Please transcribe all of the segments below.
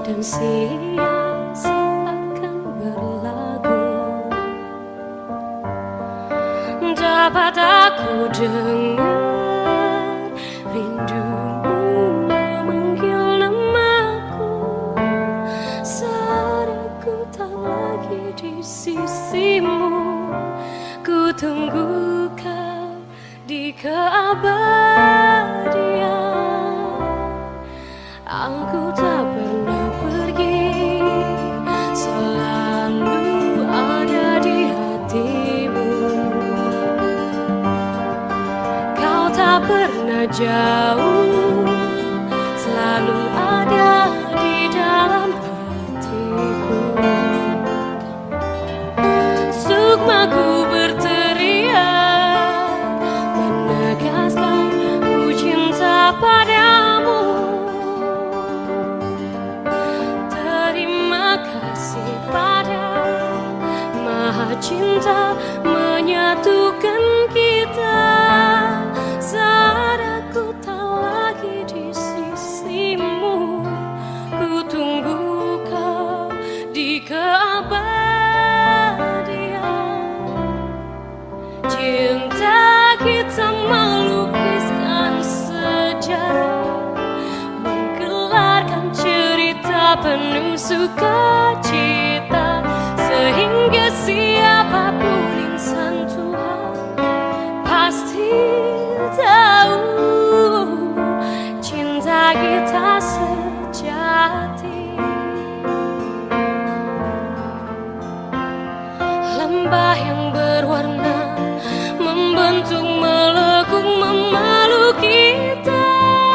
dan sia seakan berlagu. Dapat aku dengar rindumu memanggil namaku, saat aku tak lagi di sisimu. Ku tunggu kau di keabadian. Aku tak pernah pergi, selalu ada di hatimu. Kau tak pernah jauh, selalu ada di dalam hatiku. Sukmaku berteriak menegaskan ku cinta padamu. Terima kasih pada Maha Cinta menyatukan kita. Saat aku tak lagi di sisimu, ku tunggu kau di keabadian. Cinta kita melukiskan sejarah, menggelarkan cerita penuh sukacita, sehingga siapapun insan Tuhan pasti tahu cinta kita sejati. Lembah yang berwarna membentuk melekung memeluk kita,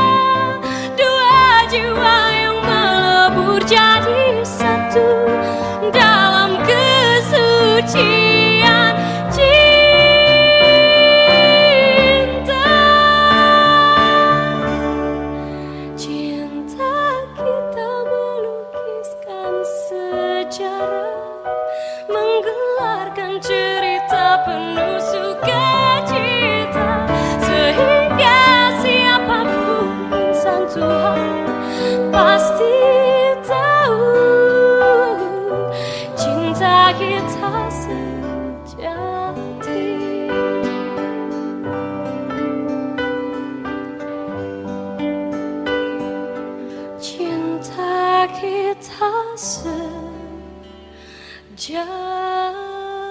dua jiwa yang melebur jadi satu dalam kesucian cinta. Cinta kita melukiskan sejarah, menggelarkan cerita penuh sukacita, sehingga siapapun insan Tuhan pasti tahu cinta kita sejati. Cinta kita sejati.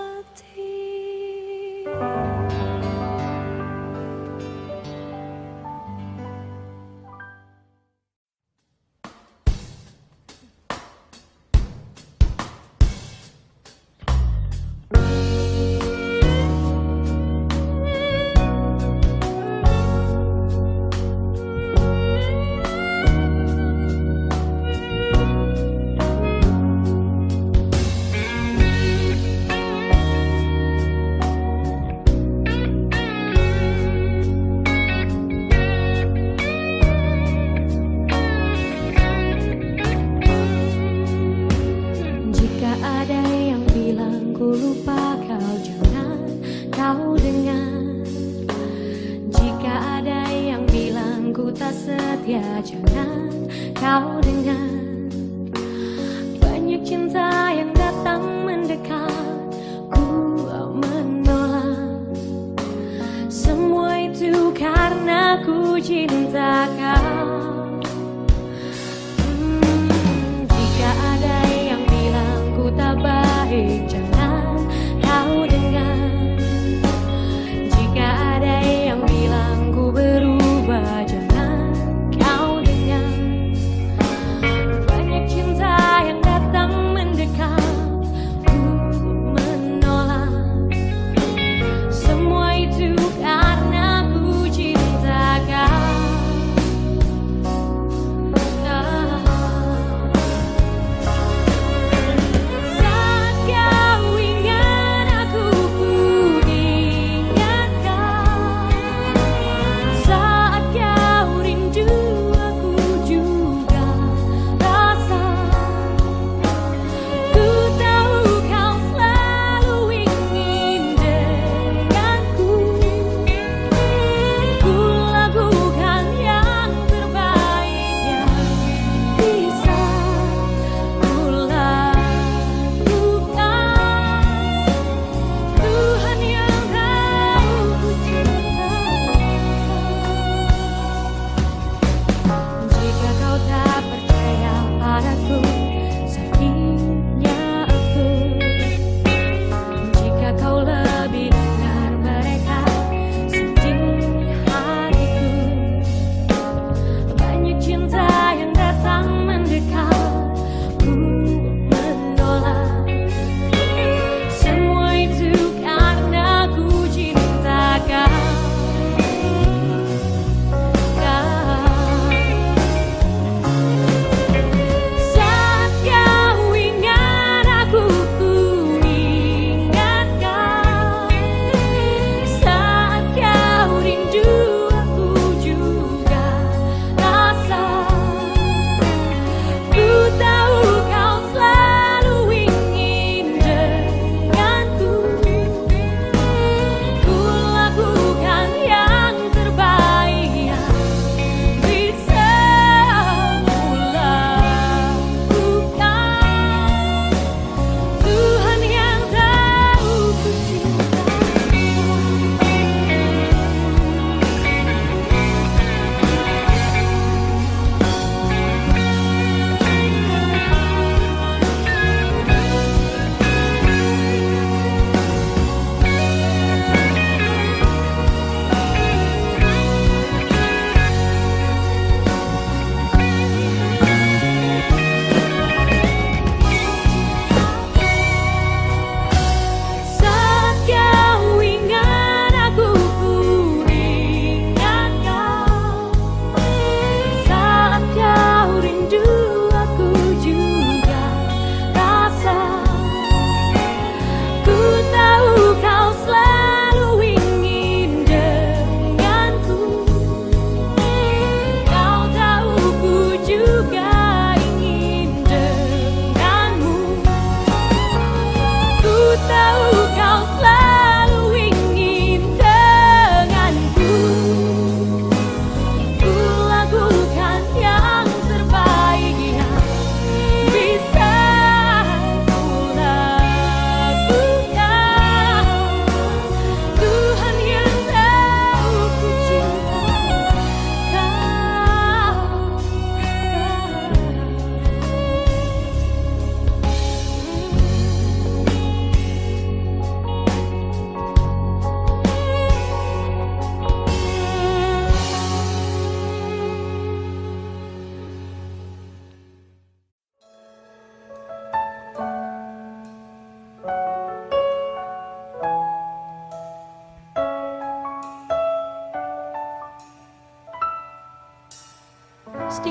Jangan kau dengar banyak cinta yang datang mendekat, ku menolak. Semua itu karena ku cinta kau. Jika ada yang bilang ku tak baik, jangan kau dengar. Jika ada yang bilang ku berubah, jangan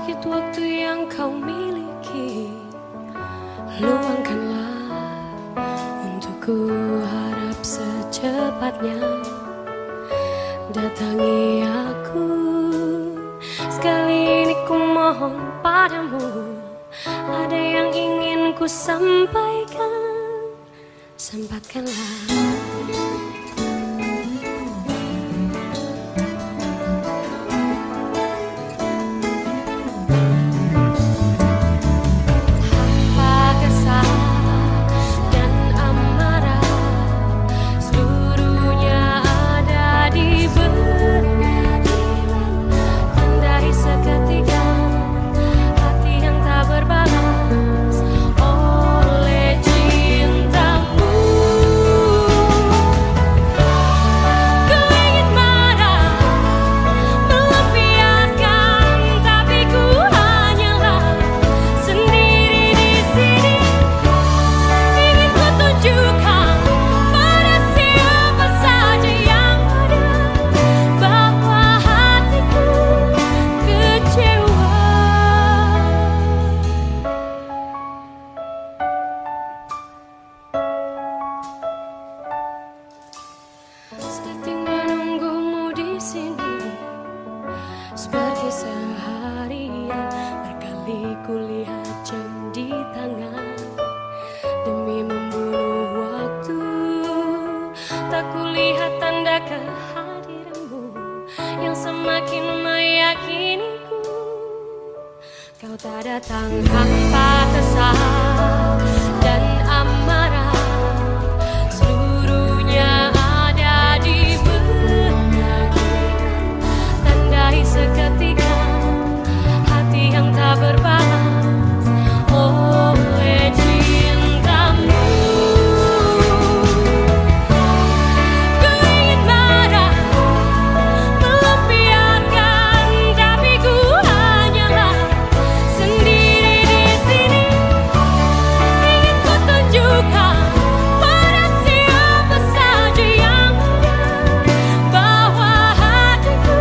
sedikit waktu yang kau miliki, luangkanlah untuk ku harap secepatnya datangi aku. Sekali ini ku mohon padamu, ada yang ingin ku sampaikan, sempatkanlah. Sedetik menunggumu di sini, seperti seharian. Berkali kulihat jam di tangan demi membunuh waktu. Tak kulihat tanda kehadiranmu yang semakin meyakiniku. Kau tak datang tanpa kesal dan amarah. Seketika hati yang tak berbalas oleh cintamu. Ku ingin marah, melampiaskan, tapi ku hanyalah sendiri di sini. Ingin ku tunjukkan pada siapa saja yang ada bahwa hatiku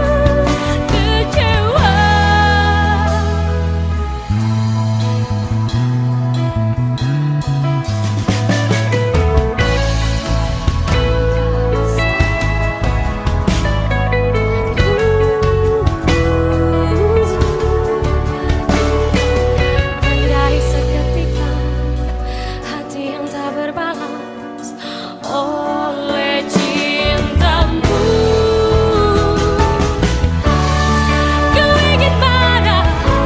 oleh cintamu. Ku ingin marah,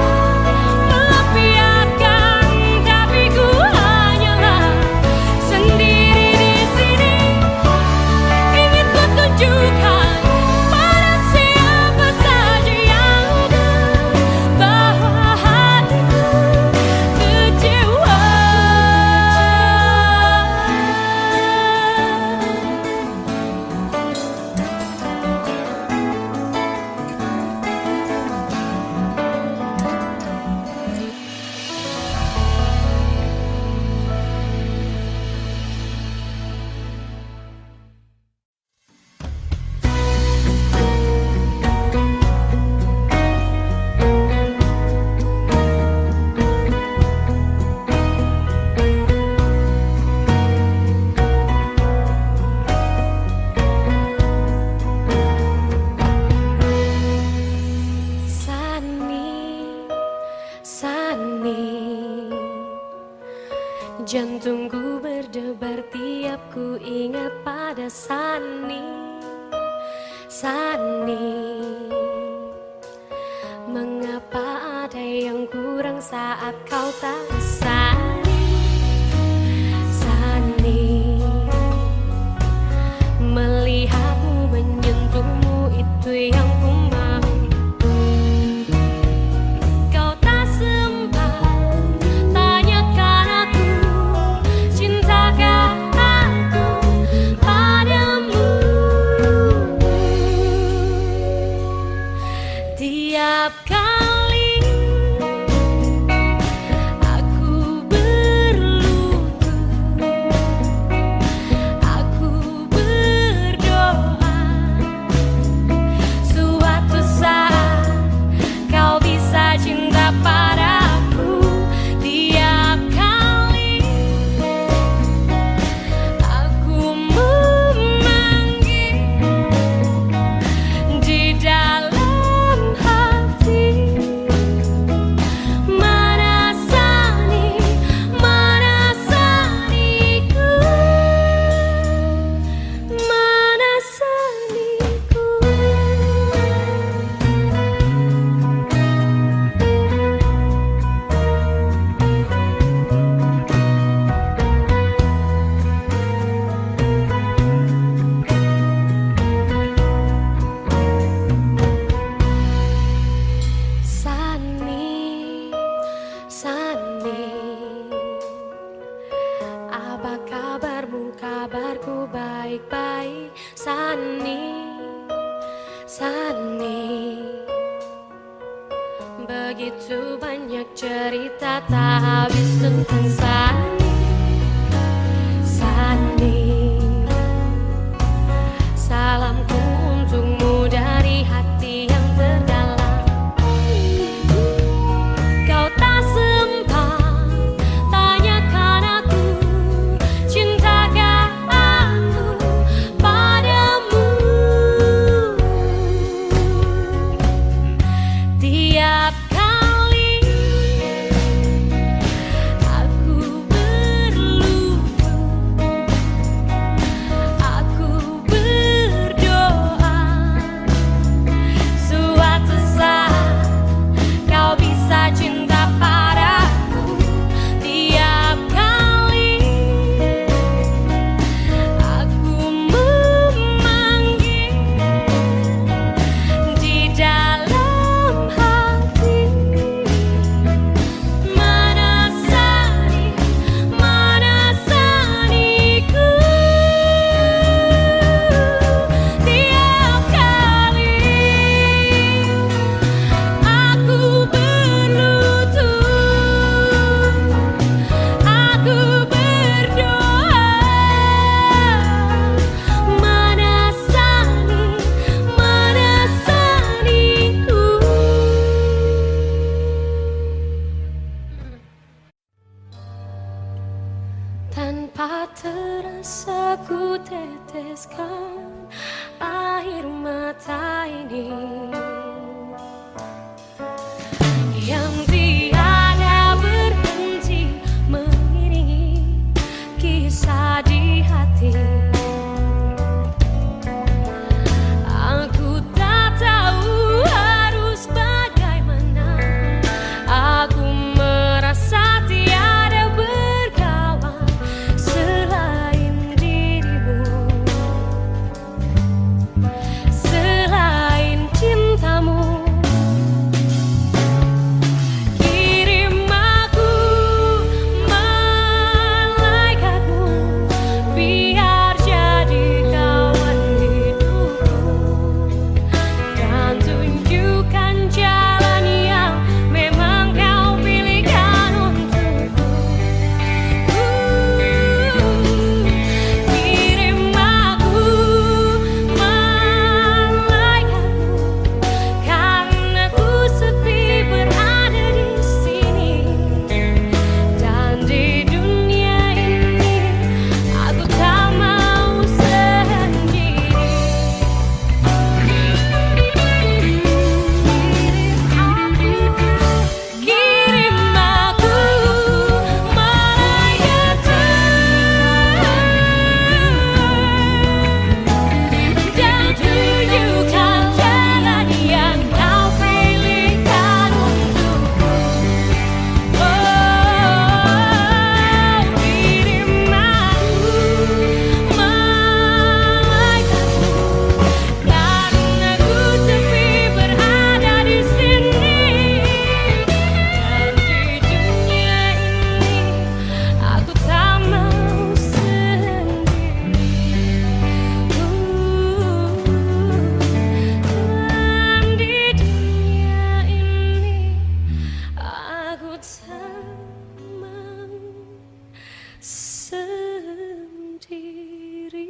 melampiaskan, tapi ku hanyalah sendiri di sini. Ingin ku tunjukkan pada siapa saja yang ada bahwa hatiku kecewa. Jantungku berdebar tiap ku ingat pada Sani. Mengapa ada yang kurang saat kau tak Sani? Melihatmu, menyentuhmu, itu yang ku mau. Kau tak sempat tanyakan aku, cintakah aku padamu? Tiap kali aku Aku baik-baik, Sani, Sani. Begitu banyak cerita tak habis tentang Sani, Sani. Salamku untukmu dari hati yang terdalam. Kau tak sempat tanyakan aku, cintakah aku padamu. Tiap kali aku berlutut, aku berdoa, suatu saat kau bisa cinta padaku. Tiap kali aku memanggil di dalam hati, mana Sani, mana Saniku. Tiap kali aku berlutut, aku berdoa, mana Sani, mana Saniku. Tanpa terasa ku teteskan air mata ini yang tiada berhenti mengiringi kisah di hati. Aku tak tahu harus bagaimana. Aku merasa tiada berkawan selain dirimu, selain cintamu. Kirim aku malaikatmu, biar jadi kawan hidupku, dan tunjukkan jalan yang memang kau pilihkan untukku. Kirim aku malaikatmu, karena ku sepi berada di sini, dan di dunia ini aku tak mau sendiri. Kirim aku malaikatmu, dan tunjukkan jalan yang kau pilihkan untukku. Kirim aku malaikatmu, karena ku sepi berada di sini, dan di dunia ini aku tak mau sendiri. Dan di dunia ini aku tak mau sendiri.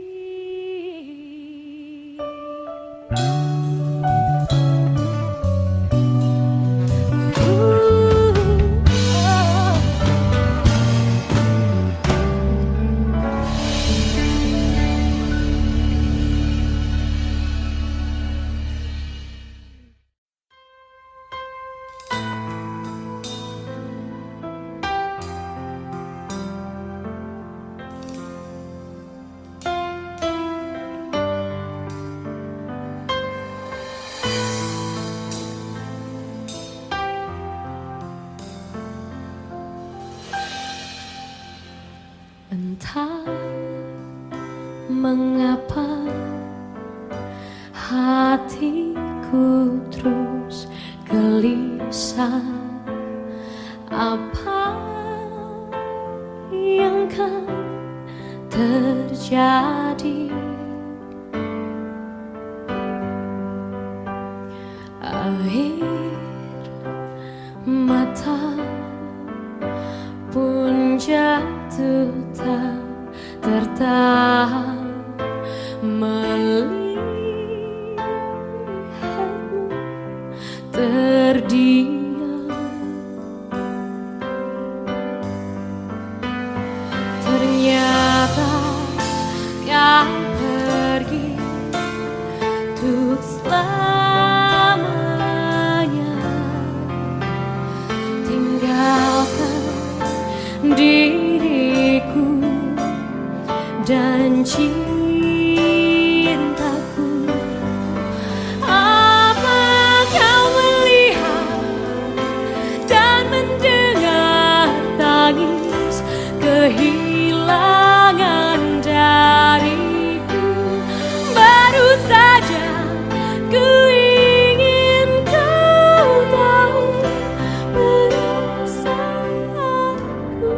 Entah mengapa hatiku terus gelisah. Apa yang kan terjadi. Air mata pun jatuh tak tertahan melihatmu terdiam. Ternyata kau pergi untuk selamanya, tinggalkan diriku dan cintaku. Apa kau melihat dan mendengar tangis kehilangan dariku? Baru saja ku ingin kau tahu perasaanku.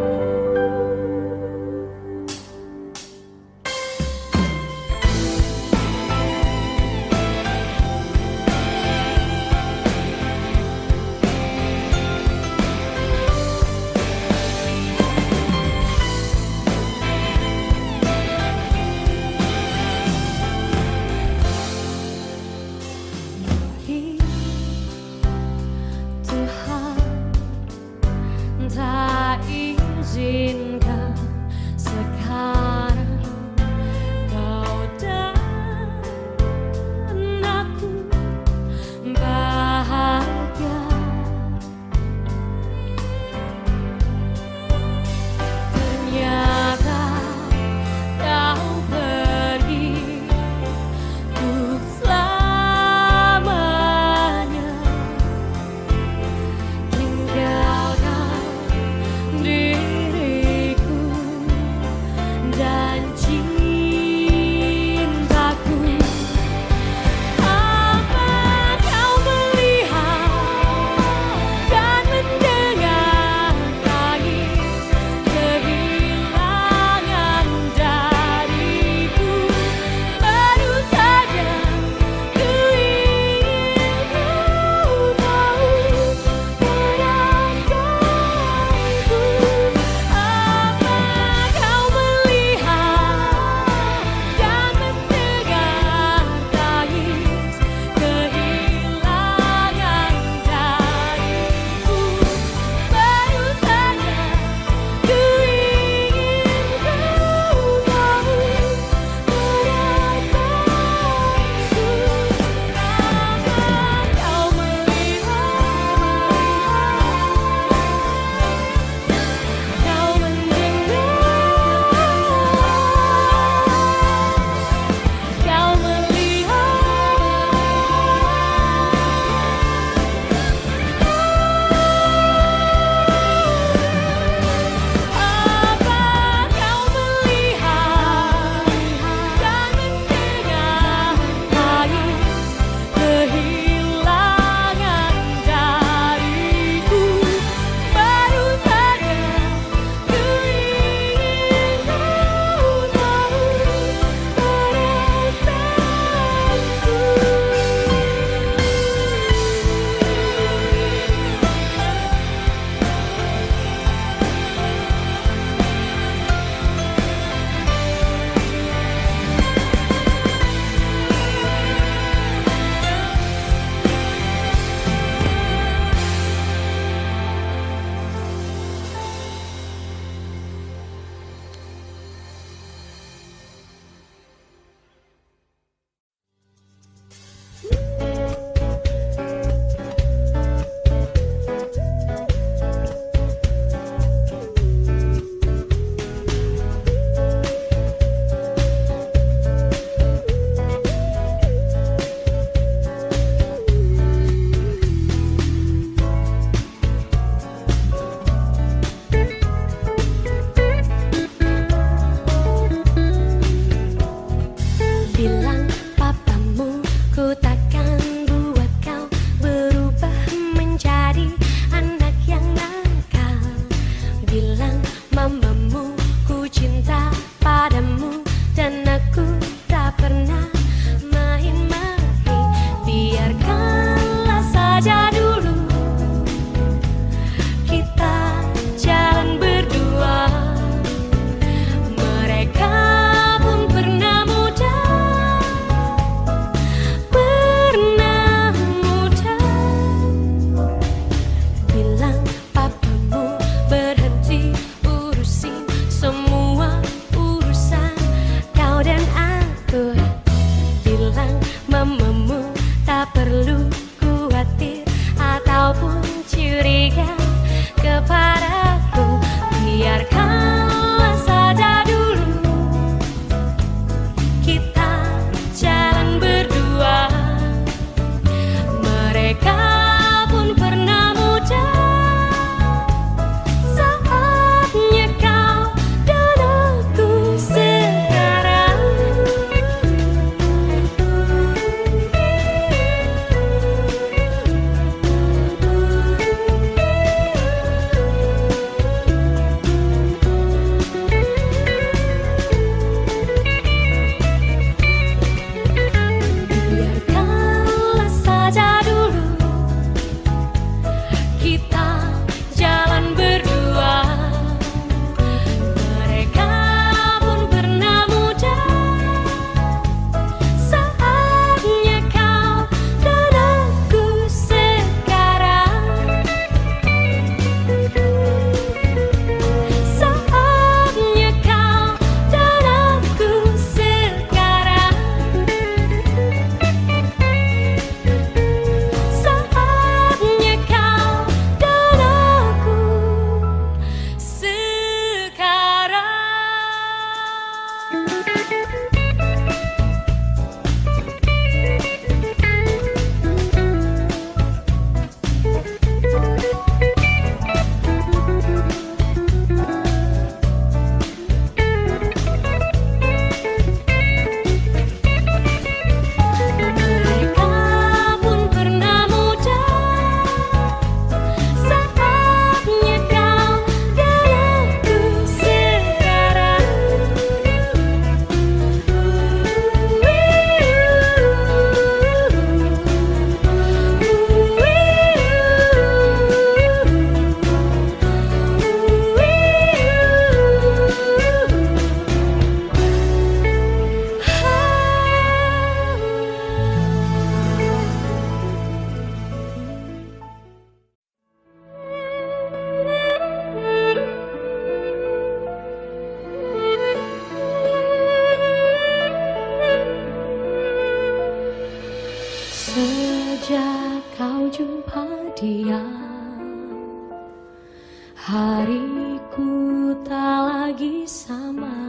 lagi sama.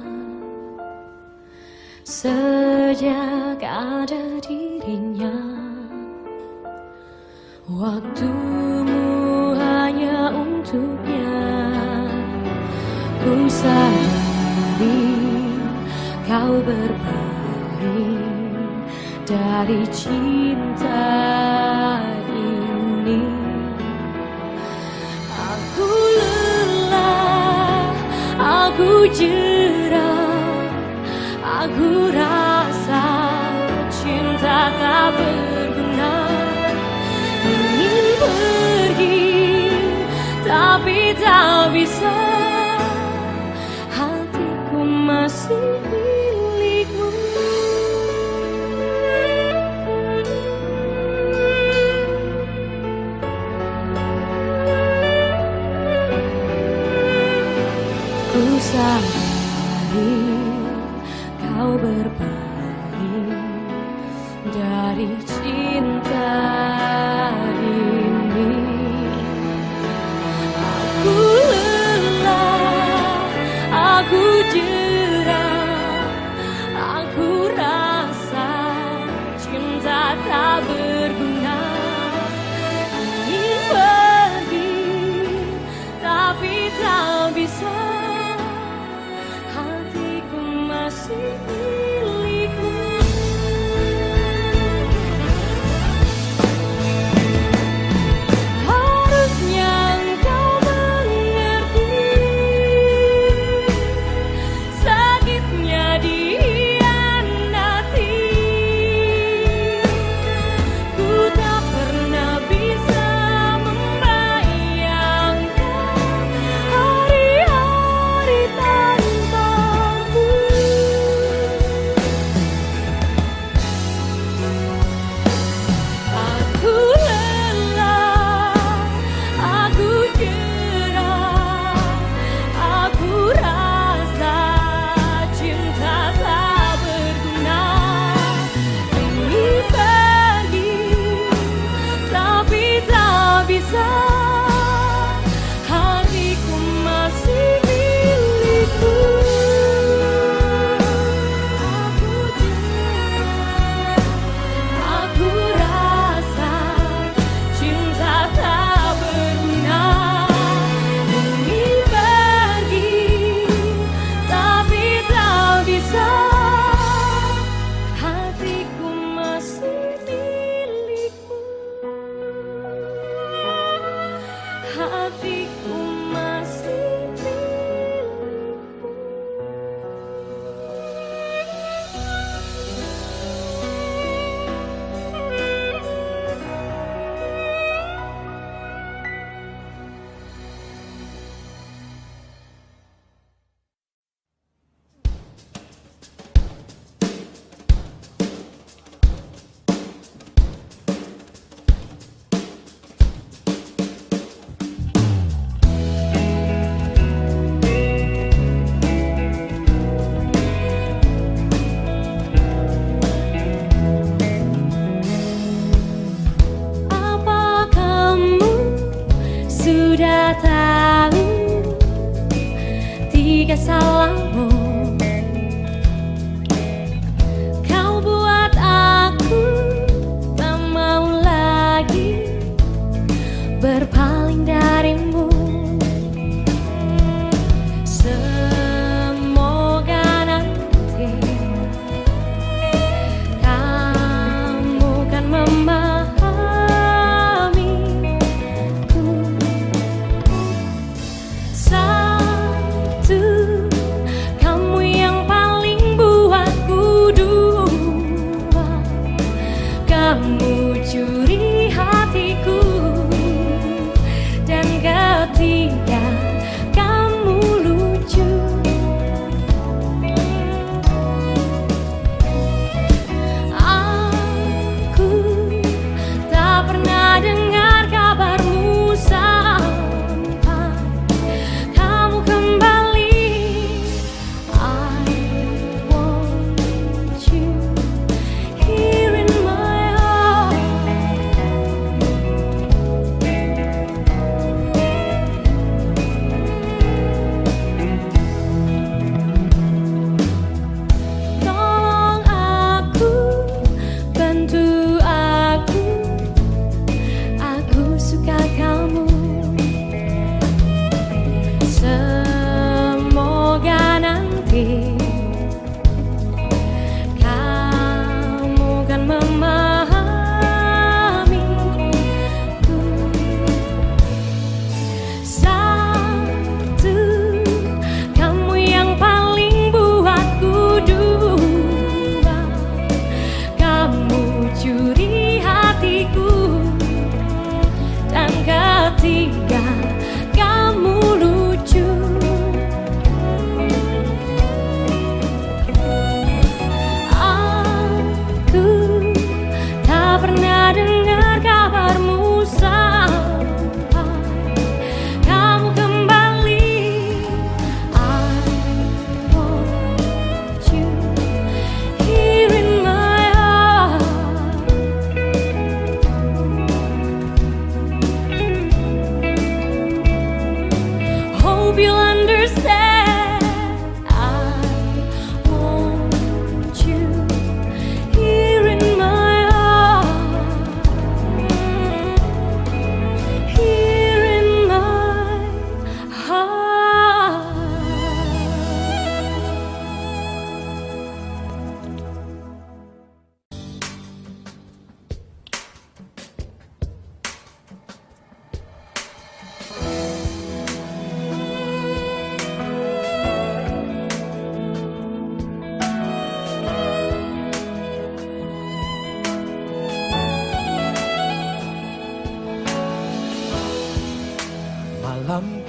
Sejak ada dirinya, waktumu hanya untuknya. Ku sadari kau berpaling dari cinta ini. Aku lelah, aku jerah, aku rasa cinta tak berguna. Ingin pergi tapi tak bisa, hatiku masih milikmu. Ku sadari kau berpaling dari cinta ini. Aku lelah, aku jerah, aku rasa cinta tak berguna. Ingin pergi tapi tak bisa, hatiku masih milikmu. Harusnya engkau mengerti sakitnya dihianati. Ku tak pernah bisa membayangkan hari-hari tanpamu. Aku lelah, aku jerah, aku rasa cinta tak berguna. Ingin pergi tapi tak bisa, hatiku masih milikmu. Aku jerah, aku rasa cinta tak berguna. Ingin pergi tapi tak bisa, hatiku masih milikmu. Hatiku masih milikmu. Apa kamu sudah tahu tiga salahmu? Kau buat aku tak mau lagi berpaling darimu. Semoga nanti kamu kan memahamiku. Satu, kau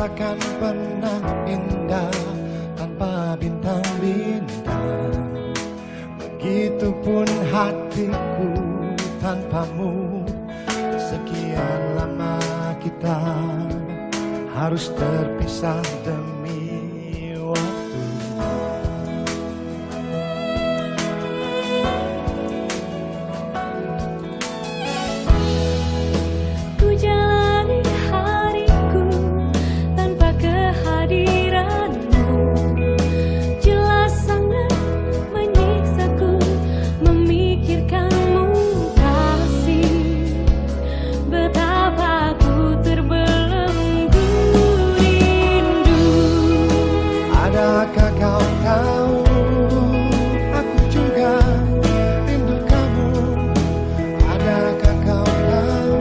takkan pernah indah tanpa bintang-bintang. Begitupun hatiku tanpamu. Sekian lama kita harus terpisah demi waktu. Ku jalani hariku tanpa kehadiranmu. Jelas sangat menyiksaku memikirkanmu kasih. Betapa ku terbelenggu rindu. Adakah kau tahu, aku juga rindu kamu. Adakah kau tahu,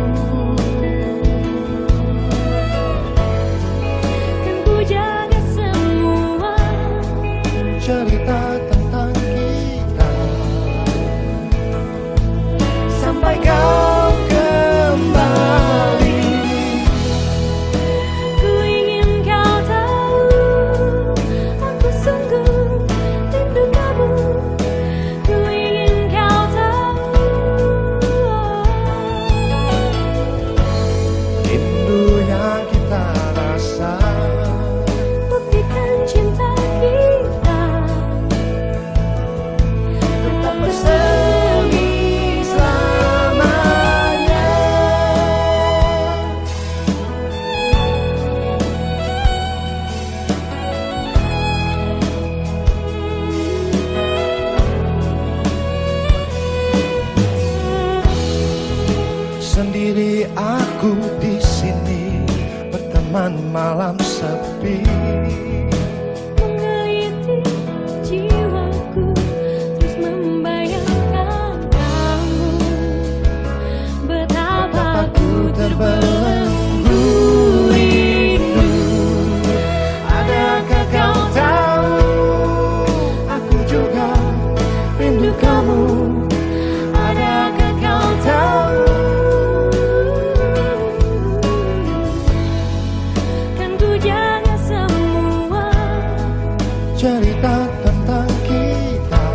Kan ku jaga semua cerita tentang kita sampai kau kembali. Ku ingin kau tahu, aku sungguh rindu kamu. Ku ingin kau tahu, Rindu yang kita rasa buktikan cinta kita tetap bersemi selamanya. Sendiri aku di sini berteman malam sepi. Menggeliti jiwaku terus membayangkan kamu. Betapa ku terbelenggu rindu. Adakah kau tahu, aku juga rindu kamu. Adakah kau tahu, Kan ku jaga semua cerita tentang kita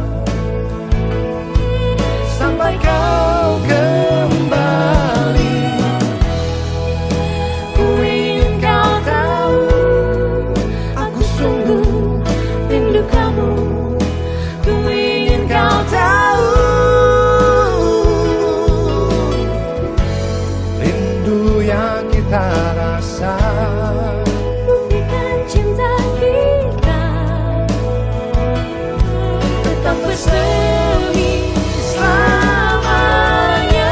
sampai kau kembali. Ku ingin kau tahu, aku sungguh rindu kamu. Ku ingin kau tahu, rindu yang kita rasa buktikan cinta kita tetap bersemi selamanya.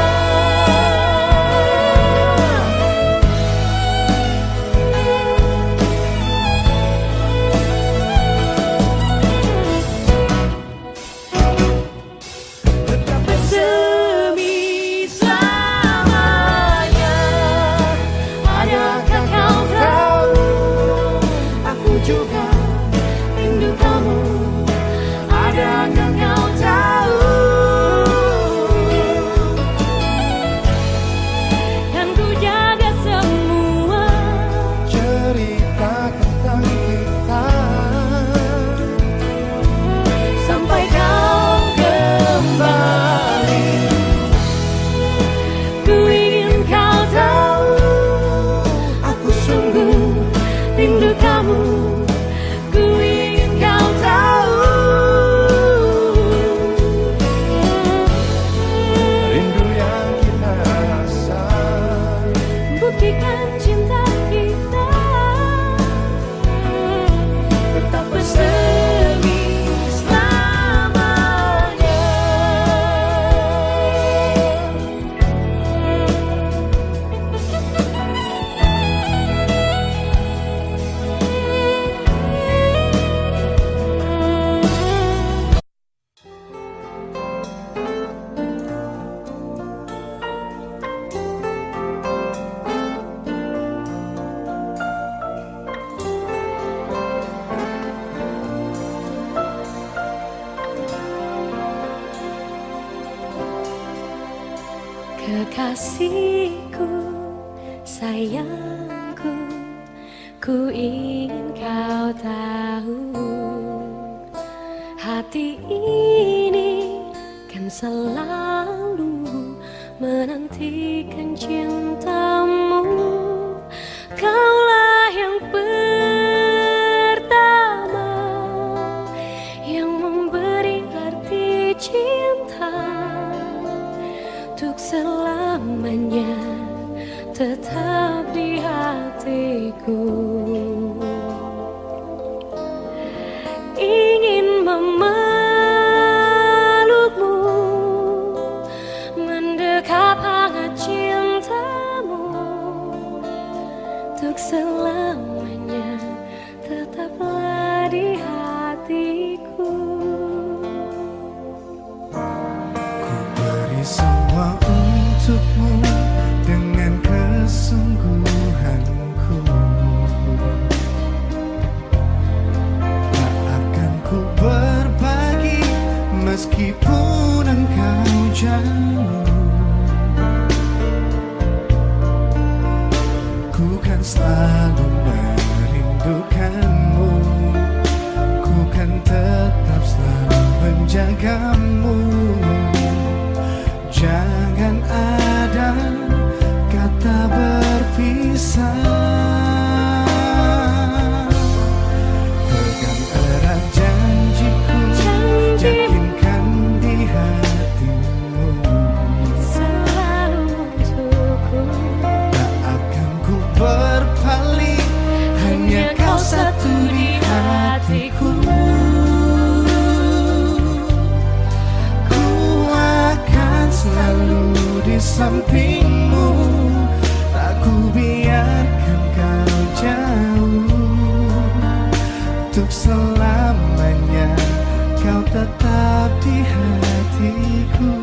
Tetap bersemi selamanya. Adakah kau tahu, aku juga rindu kamu. adakah kau tahu, Kan ku jaga semua cerita tentang kita sampai kau kembali. ku ingin kau tahu, Aku sungguh rindu kamu. Ku ingin kau tahu, rindu yang kita rasa buktikan cinta kita tetap bersemi selamanya. Kekasihku, sayangku, Ku ingin kau tahu, hati ini kan selalu menantikan cintamu. Kaulah yang pertama yang memberi arti cinta, untuk selamanya tetap di hatiku. Ingin memelukmu, mendekap hangat cintamu, untuk selamanya tetaplah di hatiku. Ku beri semua untukmu dengan kesungguhanku. Tak akan ku berbagi meskipun engkau jauh. Ku kan selalu merindukanmu. Ku kan tetap selalu menjagamu. Jangan ada kata berpisah. Pegang erat janjiku, yakinkan di hatimu. Selalu untukku, Tak akan ku berpaling, hanya kau satu di hatiku. Ku akan selalu di sampingmu. Tak ku biarkan kau jauh. Untuk selamanya kau tetap di hatiku.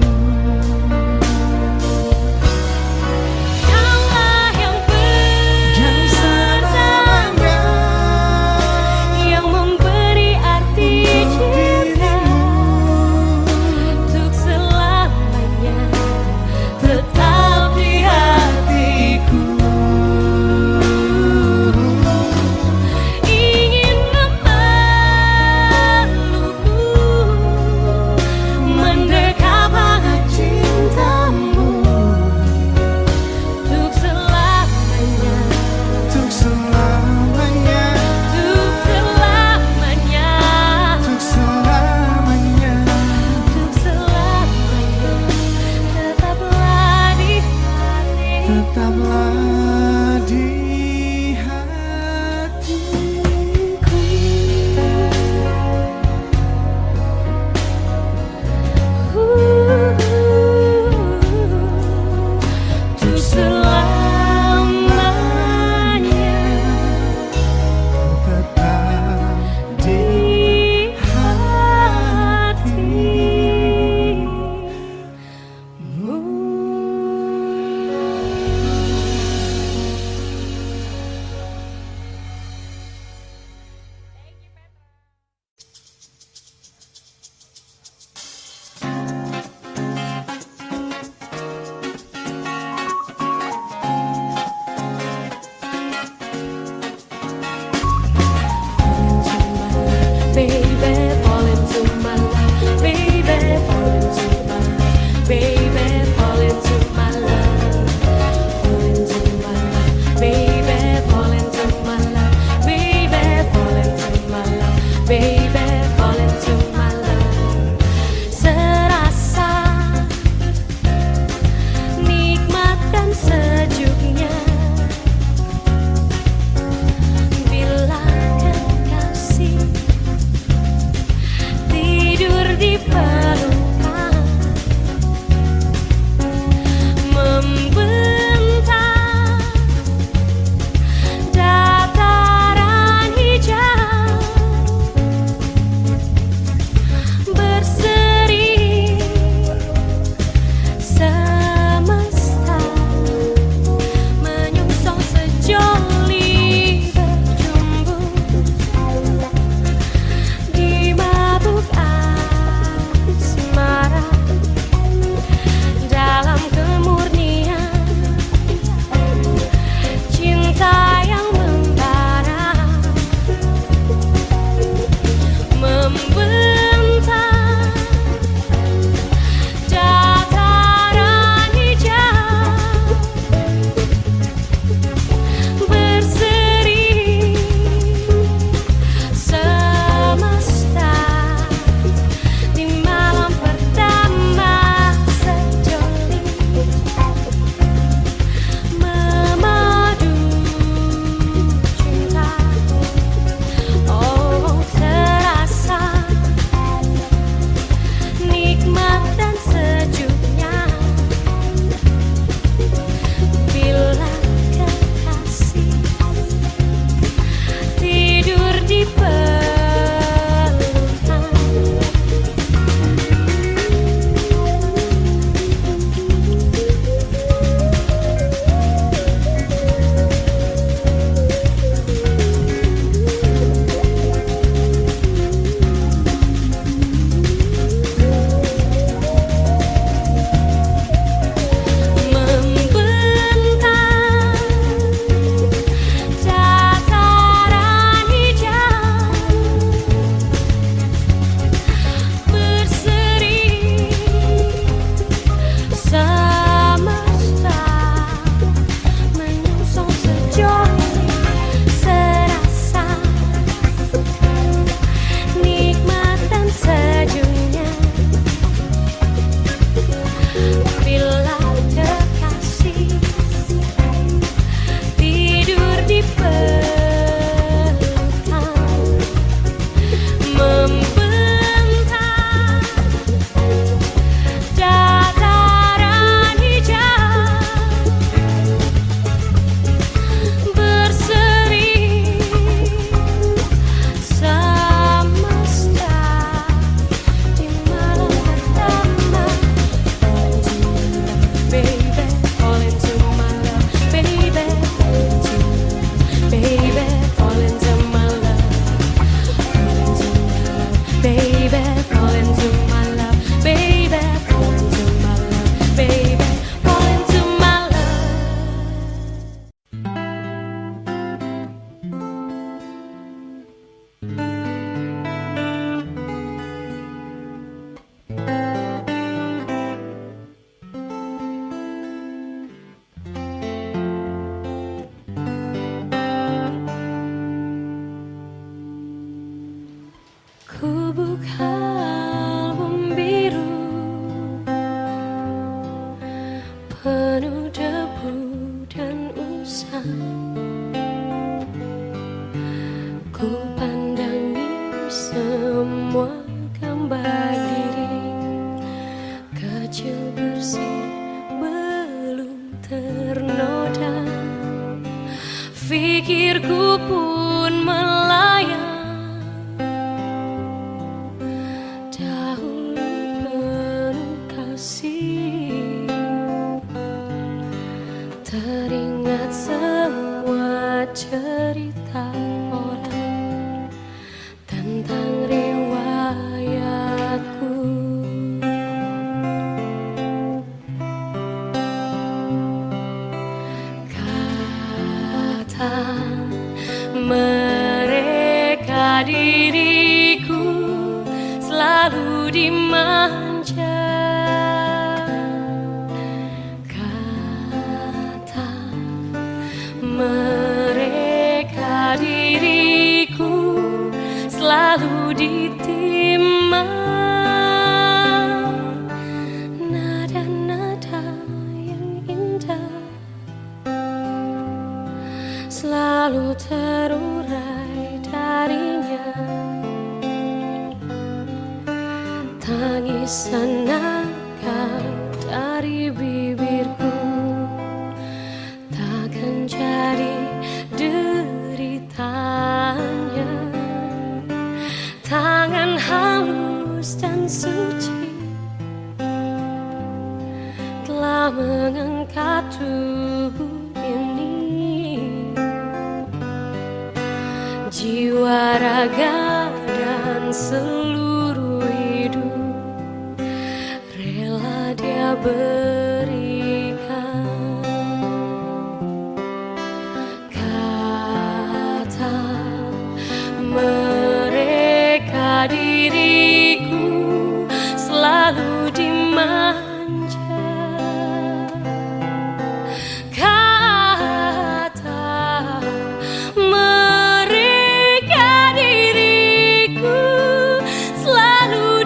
kaulah yang Dan pertama selamanya yang memberi arti untuk cinta, dirimu. untuk selamanya tetap di hatiku. Ingin memelukmu, mendekap hangat Ku buka album biru penuh debu dan usang. Ku pandangi semua gambar diri kecil bersih belum ternoda. Pikirku pun melayang teringat semua cerita orang tentang riwayatku. Kata mereka diriku selalu dimanja. Mereka diriku selalu ditimang. Nada-nada yang indah selalu terurai darinya. Tangisan naga dari bibirku takkan jadi deritanya. Tangan halus dan suci telah mengangkat tubuh ini. Jiwa, raga, dan seluruh hidup rela dia berikan. Mereka diriku selalu dimanja. Kata mereka diriku selalu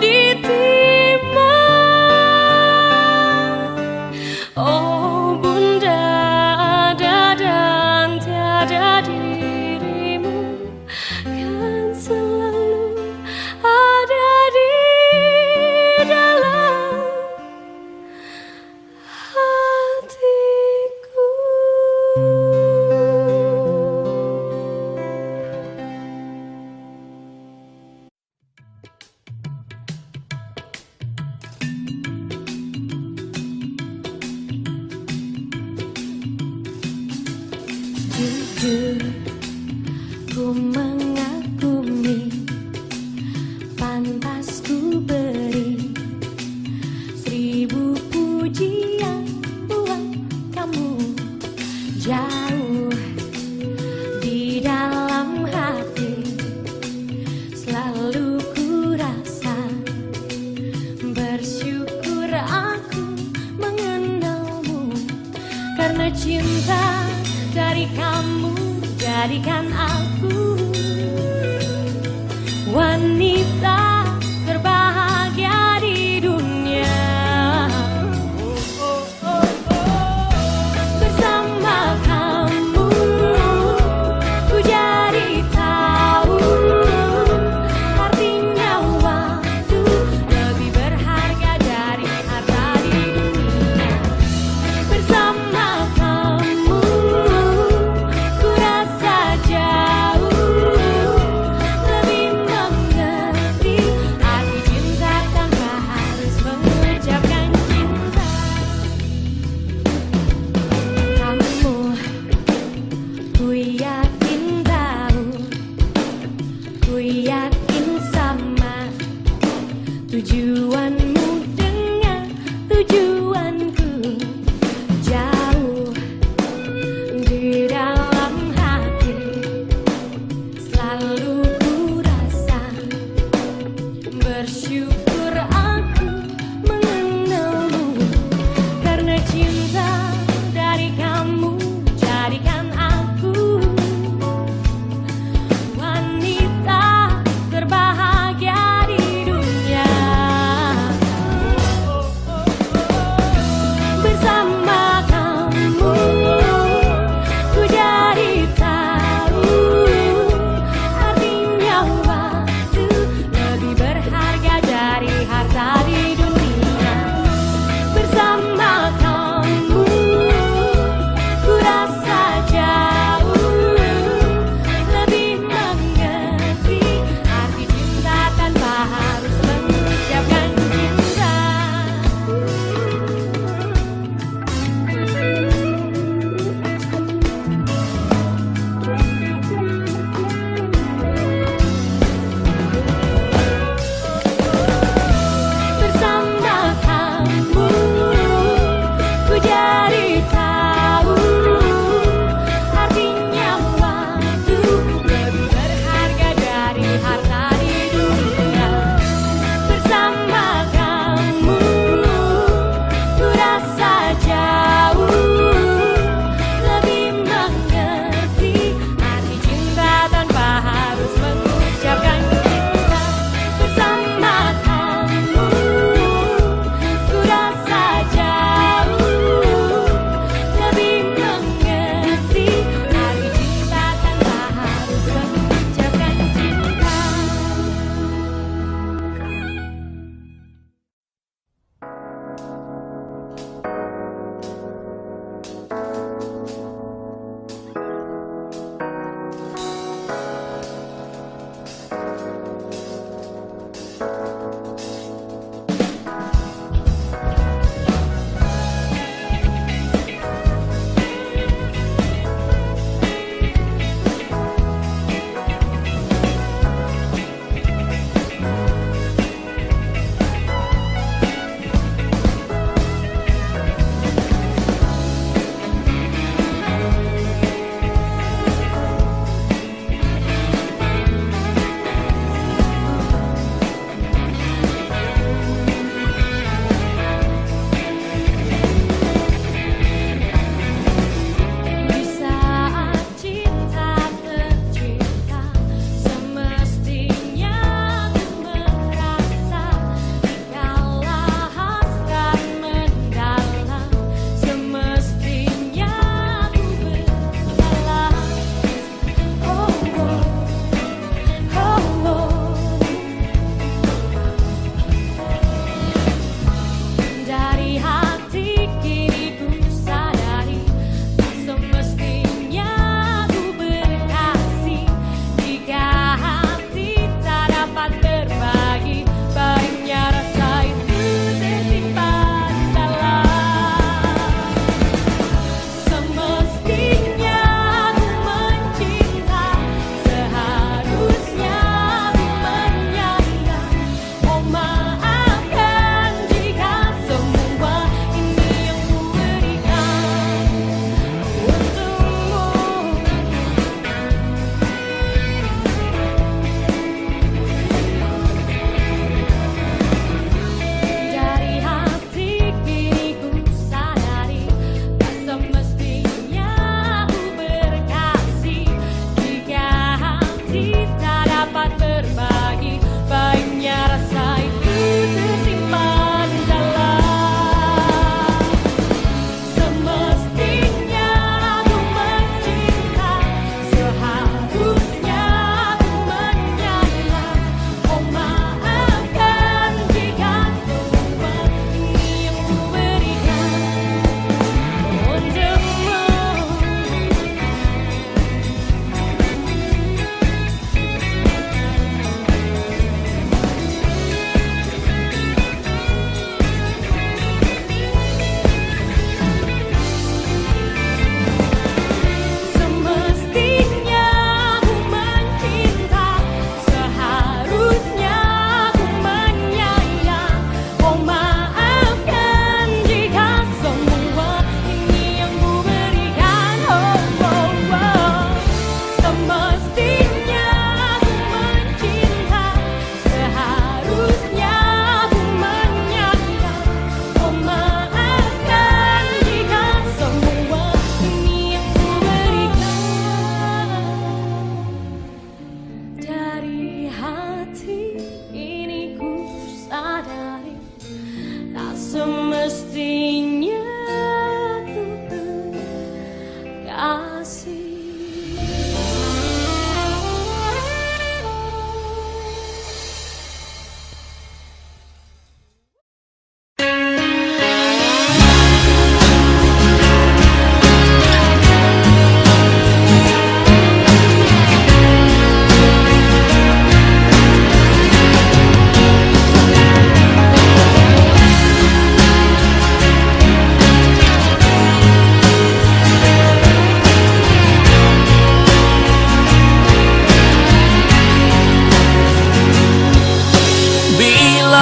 ditimang. Oh bunda, ada dan tiada dirimu kan selalu ada di dalam hatiku. Jujur ku mengagumi, pantas ku beri 1000 pujian buat kamu. Jauh di dalam hati selalu ku rasa bersyukur aku mengenalmu, karena cinta dari kamu jadikan aku wanita terbahagia di dunia. Bersama kamu ku jadi tahu artinya waktu lebih berharga dari harta di dunia. Bersama kamu ku rasa jauh lebih mengerti arti cinta tanpa harus mengucapkan cinta. Kamu ku yakin tahu, ku yakin sama tujuanmu dengan tujuanku. Jauh di dalam hati selalu ku rasa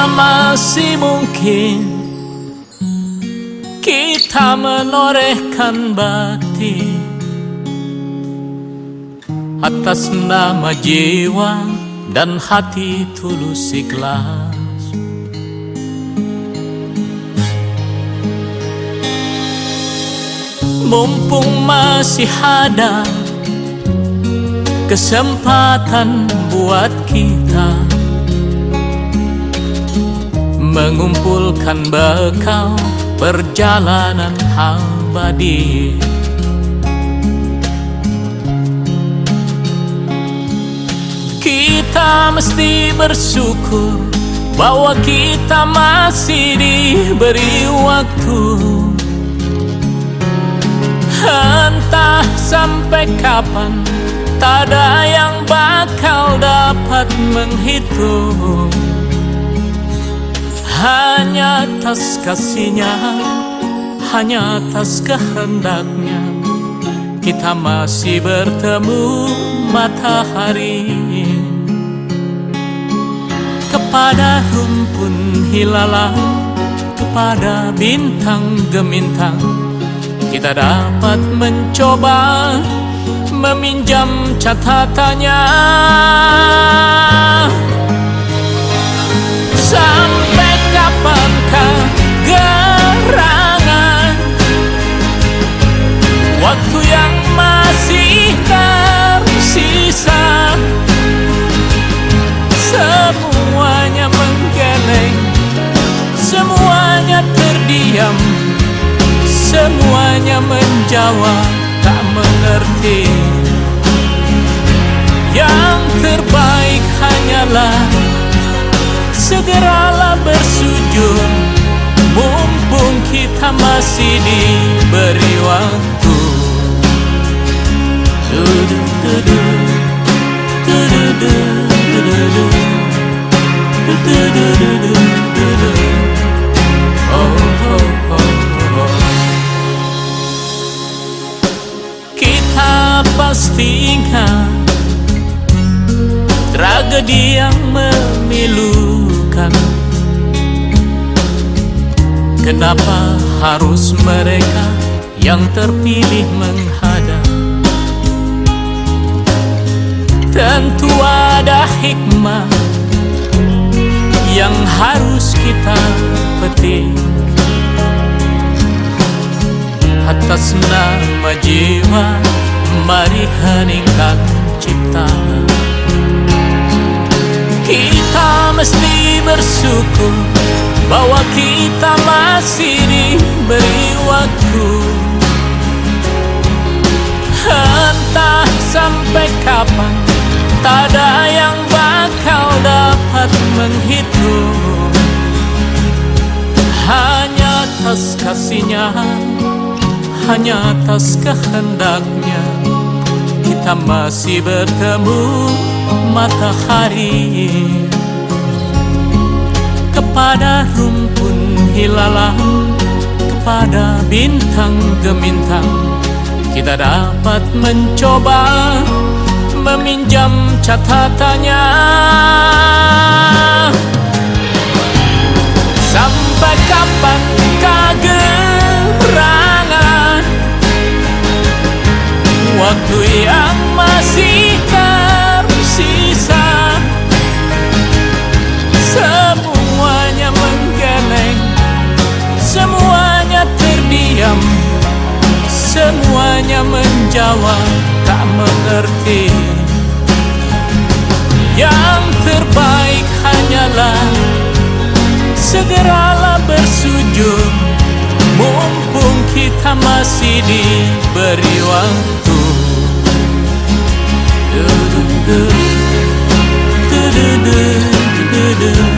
masih mungkin kita menorehkan bakti atas nama jiwa dan hati tulus ikhlas. Mumpung masih ada kesempatan buat kita mengumpulkan bekal perjalanan abadi. Kita mesti bersyukur bahwa kita masih diberi waktu. Entah sampai kapan, tak ada yang bakal dapat menghitung. Hanya atas kasihnya, hanya atas kehendaknya, kita masih bertemu matahari. Kepada rumpun hilalang, kepada bintang gemintang, kita dapat mencoba meminjam catatannya. Sampai kapankah gerangan waktu yang masih tersisa? Semuanya menggeleng, semuanya terdiam, semuanya menjawab tak mengerti. Yang terbaik hanyalah segeralah bersujud, mumpung kita masih diberi waktu. Kita pasti ingat tragedi yang memilukan. Kenapa harus mereka yang terpilih menghadap? Tentu ada hikmah yang harus kita petik. Atas nama jiwa, mari heningkan cipta. Kita mesti bersyukur bahwa kita masih diberi waktu. Entah sampai kapan, tak ada yang bakal dapat menghitung. Hanya atas kasihnya, hanya atas kehendaknya, kita masih bertemu matahari. Kepada rumpun hilalang, kepada bintang gemintang, kita dapat mencoba meminjam catatannya. Sampai kapan gerangan waktu yang masih tersisa? Semuanya menggeleng, semuanya terdiam, semuanya menjawab tak mengerti. Yang terbaik hanyalah segeralah bersujud, mumpung kita masih diberi waktu. Du-du-du, du-du-du, du-du-du.